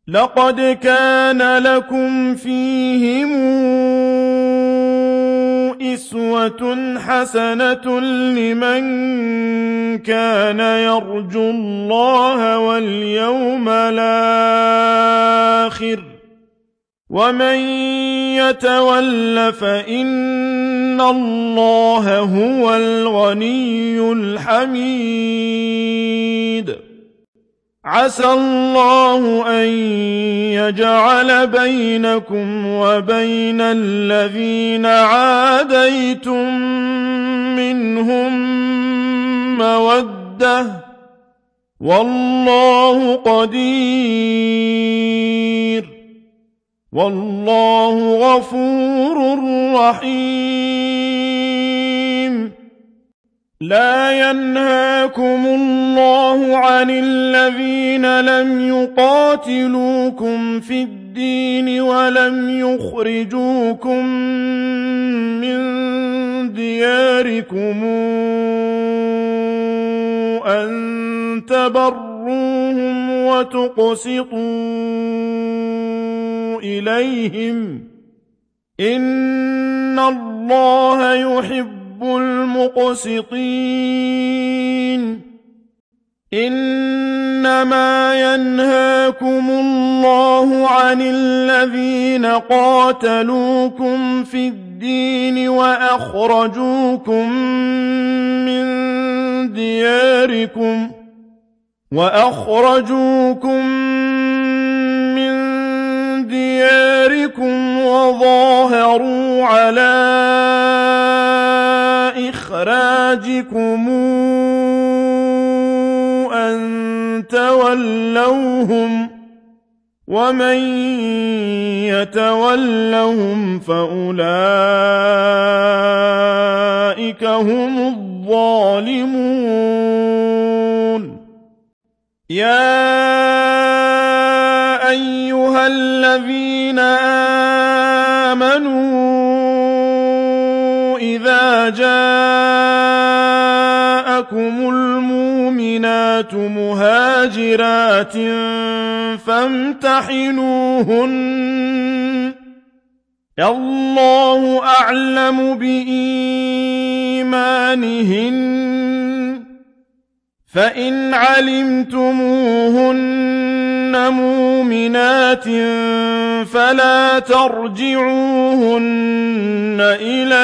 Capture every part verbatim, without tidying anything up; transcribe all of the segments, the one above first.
لقد كان لكم فيهم أسوة حسنة لمن كان يرجو الله واليوم الآخر ومن يتول فإن الله هو الغني الحميد عسى الله أن يجعل بينكم وبين الذين عاديتم منهم مودة والله قدير والله غفور رحيم لا ينهاكم الله عن الذين لم يقاتلوكم في الدين ولم يخرجوكم من دياركم أن تبروهم وتقسطوا إليهم إن الله يحب المقسطين إنما ينهاكم الله عن الذين قاتلوكم في الدين وأخرجوكم من دياركم وأخرجوكم من دياركم وظاهروا على إخراجكم أن تولوهم ومن يتولهم فأولئك هم الظالمون يا أيها الذين آمنوا إذا جاءكم المؤمنات مهاجرات فامتحنوهن الله أعلم بإيمانهن فإن علمتموهن مؤمنات فلا ترجعوهن إلى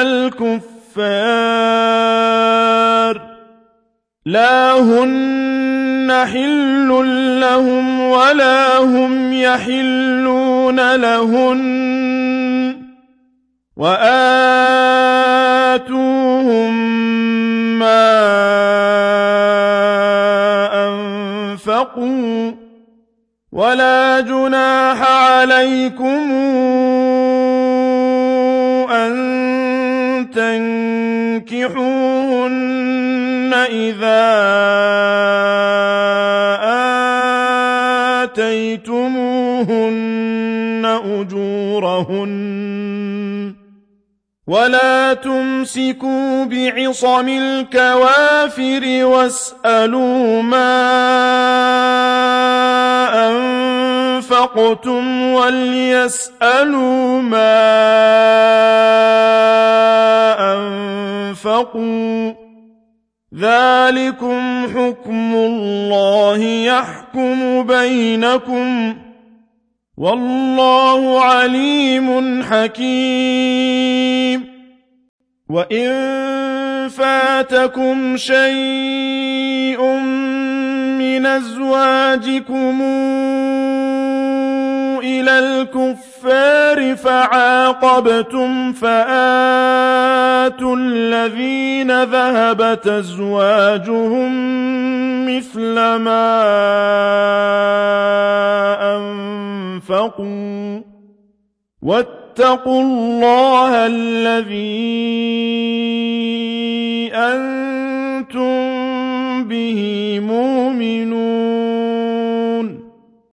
الكفار لا هن حل لهم ولا هم يحلون لهن وآتوهم ما أنفقوا ولا جناح عليكم أن تنكحوهن إذا آتيتموهن أجورهن ولا تمسكوا بعصم الكوافر واسألوا ما أنفقتم وليسألوا ما أنفقوا ذلكم حكم الله يحكم بينكم والله عليم حكيم وإن فاتكم شيء من أزواجكم إلى الكفار فعاقبتم فآتوا الذين ذهبت أزواجهم مثل ما أنفقوا واتقوا الله الذي أنتم به مؤمنون